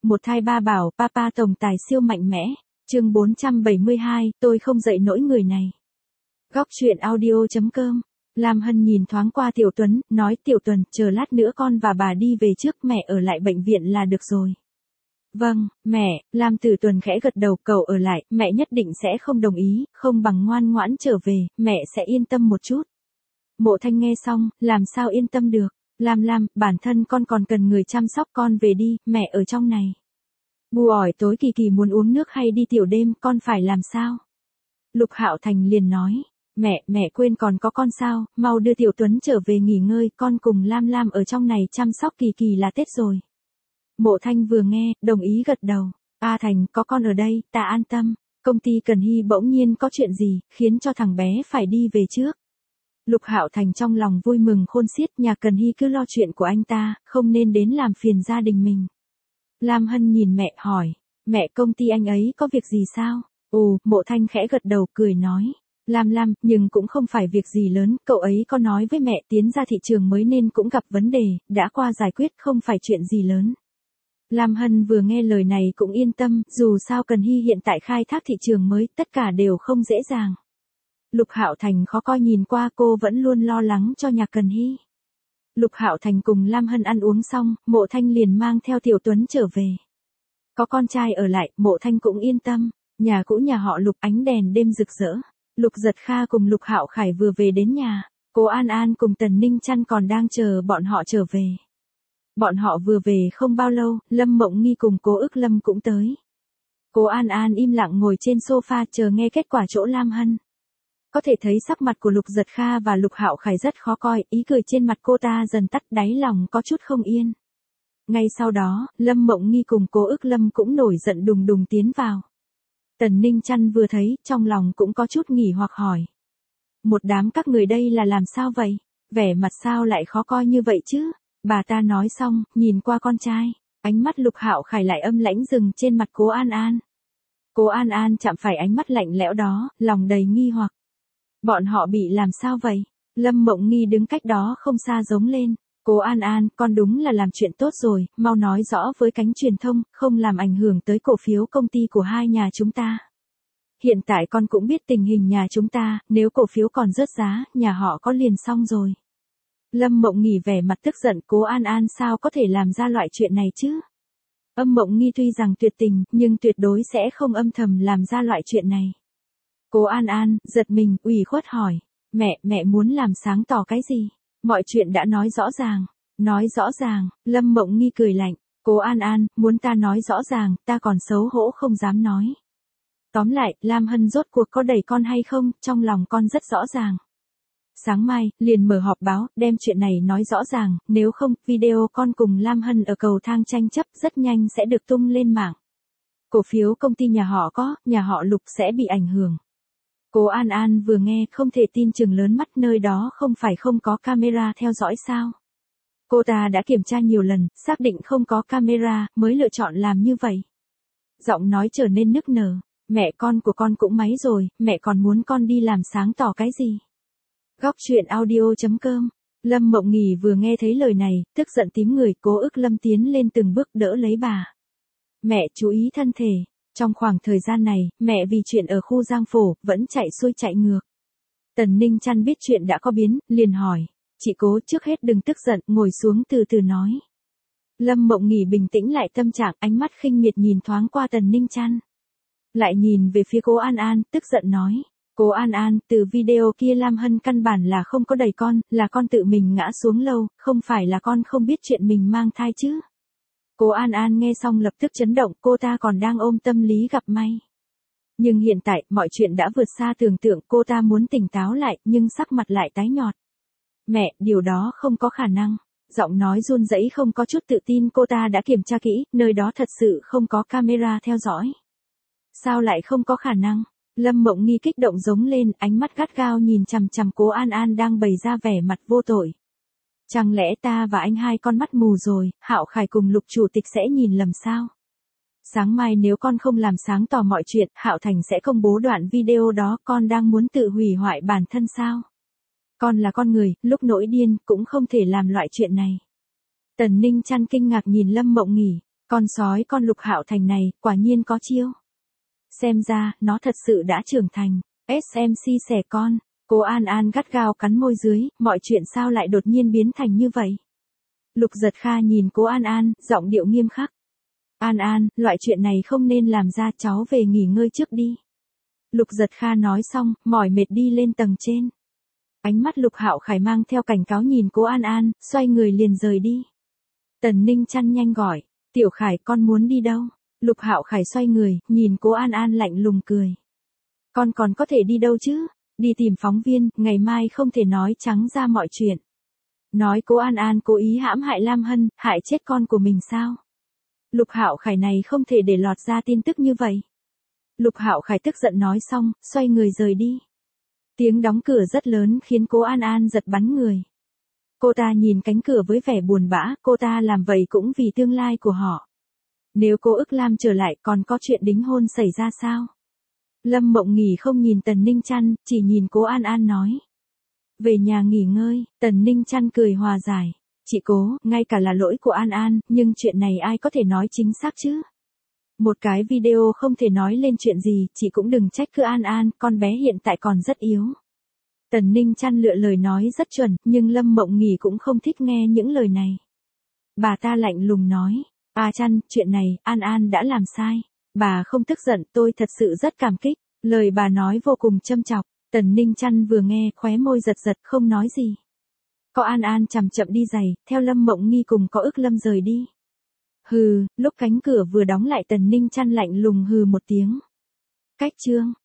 Một thai ba bảo, papa tổng tài siêu mạnh mẽ. Chương 472, tôi không dạy nổi người này. Góc truyện audio.com. Lam Hân nhìn thoáng qua Tiểu Tuấn, nói Tiểu Tuần, chờ lát nữa con và bà đi về trước, mẹ ở lại bệnh viện là được rồi. Vâng, mẹ. Lam Tử Tuần khẽ gật đầu, cậu ở lại, mẹ nhất định sẽ không đồng ý, không bằng ngoan ngoãn trở về, mẹ sẽ yên tâm một chút. Mộ Thanh nghe xong, làm sao yên tâm được. Lam, bản thân con còn cần người chăm sóc, con về đi, mẹ ở trong này. Bu ỏi tối Kỳ Kỳ muốn uống nước hay đi tiểu đêm, con phải làm sao? Lục Hạo Thành liền nói, mẹ quên còn có con sao, mau đưa Tiểu Tuấn trở về nghỉ ngơi, con cùng Lam ở trong này chăm sóc Kỳ Kỳ là Tết rồi. Mộ Thanh vừa nghe, đồng ý gật đầu. A Thành, có con ở đây, ta an tâm. Công ty Cần Hy bỗng nhiên có chuyện gì, khiến cho thằng bé phải đi về trước. Lục Hạo Thành trong lòng vui mừng khôn xiết, nhà Cần Hy cứ lo chuyện của anh ta, không nên đến làm phiền gia đình mình. Lam Hân nhìn mẹ hỏi, mẹ công ty anh ấy có việc gì sao? Mộ Thanh khẽ gật đầu cười nói. Lam, nhưng cũng không phải việc gì lớn, cậu ấy có nói với mẹ tiến ra thị trường mới nên cũng gặp vấn đề, đã qua giải quyết không phải chuyện gì lớn. Lam Hân vừa nghe lời này cũng yên tâm, dù sao Cần Hy hiện tại khai thác thị trường mới, tất cả đều không dễ dàng. Lục Hạo Thành khó coi nhìn qua cô vẫn luôn lo lắng cho nhà Cần Hy. Lục Hạo Thành cùng Lam Hân ăn uống xong, Mộ Thanh liền mang theo Tiểu Tuấn trở về. Có con trai ở lại, Mộ Thanh cũng yên tâm. Nhà cũ nhà họ Lục ánh đèn đêm rực rỡ. Lục Giật Kha cùng Lục Hạo Khải vừa về đến nhà, cô An An cùng Tần Ninh Chăn còn đang chờ bọn họ trở về. Bọn họ vừa về không bao lâu, Lâm Mộng Nghi cùng Cố Ức Lâm cũng tới. Cô An An im lặng ngồi trên sofa chờ nghe kết quả chỗ Lam Hân. Có thể thấy sắc mặt của Lục Giật Kha và Lục Hạo Khải rất khó coi, ý cười trên mặt cô ta dần tắt, đáy lòng có chút không yên. Ngay sau đó, Lâm Mộng Nghi cùng Cố Ức Lâm cũng nổi giận đùng đùng tiến vào. Tần Ninh Chăn vừa thấy, trong lòng cũng có chút nghỉ hoặc hỏi. Một đám các người đây là làm sao vậy? Vẻ mặt sao lại khó coi như vậy chứ? Bà ta nói xong, nhìn qua con trai, ánh mắt Lục Hạo Khải lại âm lãnh dừng trên mặt Cố An An. Cố An An chạm phải ánh mắt lạnh lẽo đó, lòng đầy nghi hoặc. Bọn họ bị làm sao vậy? Lâm Mộng Nghi đứng cách đó không xa giống lên. Cố An An, con đúng là làm chuyện tốt rồi, mau nói rõ với cánh truyền thông, không làm ảnh hưởng tới cổ phiếu công ty của hai nhà chúng ta. Hiện tại con cũng biết tình hình nhà chúng ta, nếu cổ phiếu còn rớt giá, nhà họ có liền xong rồi. Lâm Mộng Nghi vẻ mặt tức giận, Cố An An sao có thể làm ra loại chuyện này chứ? Mộng Nghi tuy rằng tuyệt tình, nhưng tuyệt đối sẽ không âm thầm làm ra loại chuyện này. Cố An An, giật mình, ủy khuất hỏi, mẹ muốn làm sáng tỏ cái gì? Mọi chuyện đã nói rõ ràng. Nói rõ ràng, Lâm Mộng Nghi cười lạnh, Cố An An, muốn ta nói rõ ràng, ta còn xấu hổ không dám nói. Tóm lại, Lam Hân rốt cuộc có đẩy con hay không, trong lòng con rất rõ ràng. Sáng mai, liền mở họp báo, đem chuyện này nói rõ ràng, nếu không, video con cùng Lam Hân ở cầu thang tranh chấp rất nhanh sẽ được tung lên mạng. Cổ phiếu công ty nhà họ Lục sẽ bị ảnh hưởng. Cố An An vừa nghe không thể tin chừng lớn mắt, nơi đó không phải không có camera theo dõi sao. Cô ta đã kiểm tra nhiều lần, xác định không có camera, mới lựa chọn làm như vậy. Giọng nói trở nên nức nở, mẹ con của con cũng máy rồi, mẹ còn muốn con đi làm sáng tỏ cái gì? Góc truyện audio.com. Lâm Mộng Nghi vừa nghe thấy lời này, tức giận tím người, Cố Ức Lâm tiến lên từng bước đỡ lấy bà. Mẹ chú ý thân thể. Trong khoảng thời gian này, mẹ vì chuyện ở khu Giang Phổ, vẫn chạy xuôi chạy ngược. Tần Ninh Chăn biết chuyện đã có biến, liền hỏi. Chị Cố, trước hết đừng tức giận, ngồi xuống từ từ nói. Lâm Mộng Nghi bình tĩnh lại tâm trạng, ánh mắt khinh miệt nhìn thoáng qua Tần Ninh Chăn. Lại nhìn về phía Cố An An, tức giận nói. Cố An An, từ video kia Lam Hân căn bản là không có đẩy con, là con tự mình ngã xuống lâu, không phải là con không biết chuyện mình mang thai chứ. Cố An An nghe xong lập tức chấn động, cô ta còn đang ôm tâm lý gặp may. Nhưng hiện tại, mọi chuyện đã vượt xa tưởng tượng, cô ta muốn tỉnh táo lại, nhưng sắc mặt lại tái nhợt. Mẹ, điều đó không có khả năng. Giọng nói run rẩy không có chút tự tin, cô ta đã kiểm tra kỹ, nơi đó thật sự không có camera theo dõi. Sao lại không có khả năng? Lâm Mộng Nghi kích động giống lên, ánh mắt gắt gao nhìn chằm chằm Cố An An đang bày ra vẻ mặt vô tội. Chẳng lẽ ta và anh hai con mắt mù rồi, Hạo Khải cùng Lục chủ tịch sẽ nhìn lầm sao? Sáng mai nếu con không làm sáng tỏ mọi chuyện, Hạo Thành sẽ công bố đoạn video đó, con đang muốn tự hủy hoại bản thân sao? Con là con người, lúc nổi điên, cũng không thể làm loại chuyện này. Tần Ninh Chăn kinh ngạc nhìn Lâm Mộng Nghi. Con sói con Lục Hạo Thành này, quả nhiên có chiêu. Xem ra, nó thật sự đã trưởng thành. SMC xẻ con, Cố An An gắt gao cắn môi dưới, mọi chuyện sao lại đột nhiên biến thành như vậy. Lục Giật Kha nhìn Cố An An, giọng điệu nghiêm khắc. An An, loại chuyện này không nên làm ra, cháu về nghỉ ngơi trước đi. Lục Giật Kha nói xong, mỏi mệt đi lên tầng trên. Ánh mắt Lục Hạo Khải mang theo cảnh cáo nhìn Cố An An, xoay người liền rời đi. Tần Ninh chăn nhanh gọi, Tiểu Khải con muốn đi đâu? Lục Hạo Khải xoay người, nhìn Cố An An lạnh lùng cười. Con còn có thể đi đâu chứ? Đi tìm phóng viên, ngày mai không thể nói trắng ra mọi chuyện. Nói Cố An An cố ý hãm hại Lam Hân, hại chết con của mình sao? Lục Hạo Khải này không thể để lọt ra tin tức như vậy. Lục Hạo Khải tức giận nói xong, xoay người rời đi. Tiếng đóng cửa rất lớn khiến Cố An An giật bắn người. Cô ta nhìn cánh cửa với vẻ buồn bã, cô ta làm vậy cũng vì tương lai của họ. Nếu cô Ức Lam trở lại còn có chuyện đính hôn xảy ra sao? Lâm Mộng Nghỉ không nhìn Tần Ninh Chăn, chỉ nhìn Cố An An nói. Về nhà nghỉ ngơi, Tần Ninh Chăn cười hòa giải. Chị Cố, ngay cả là lỗi của An An, nhưng chuyện này ai có thể nói chính xác chứ? Một cái video không thể nói lên chuyện gì, chị cũng đừng trách cứ An An, con bé hiện tại còn rất yếu. Tần Ninh Chăn lựa lời nói rất chuẩn, nhưng Lâm Mộng Nghỉ cũng không thích nghe những lời này. Bà ta lạnh lùng nói, Chăn, chuyện này, An An đã làm sai. Bà không tức giận, tôi thật sự rất cảm kích. Lời bà nói vô cùng châm chọc. Tần Ninh Chăn vừa nghe, khóe môi giật giật, không nói gì. Có An An chậm chậm đi giày, theo Lâm Mộng Nghi cùng có Ức Lâm rời đi. Hừ, lúc cánh cửa vừa đóng lại Tần Ninh Chăn lạnh lùng hừ một tiếng. Cách chương.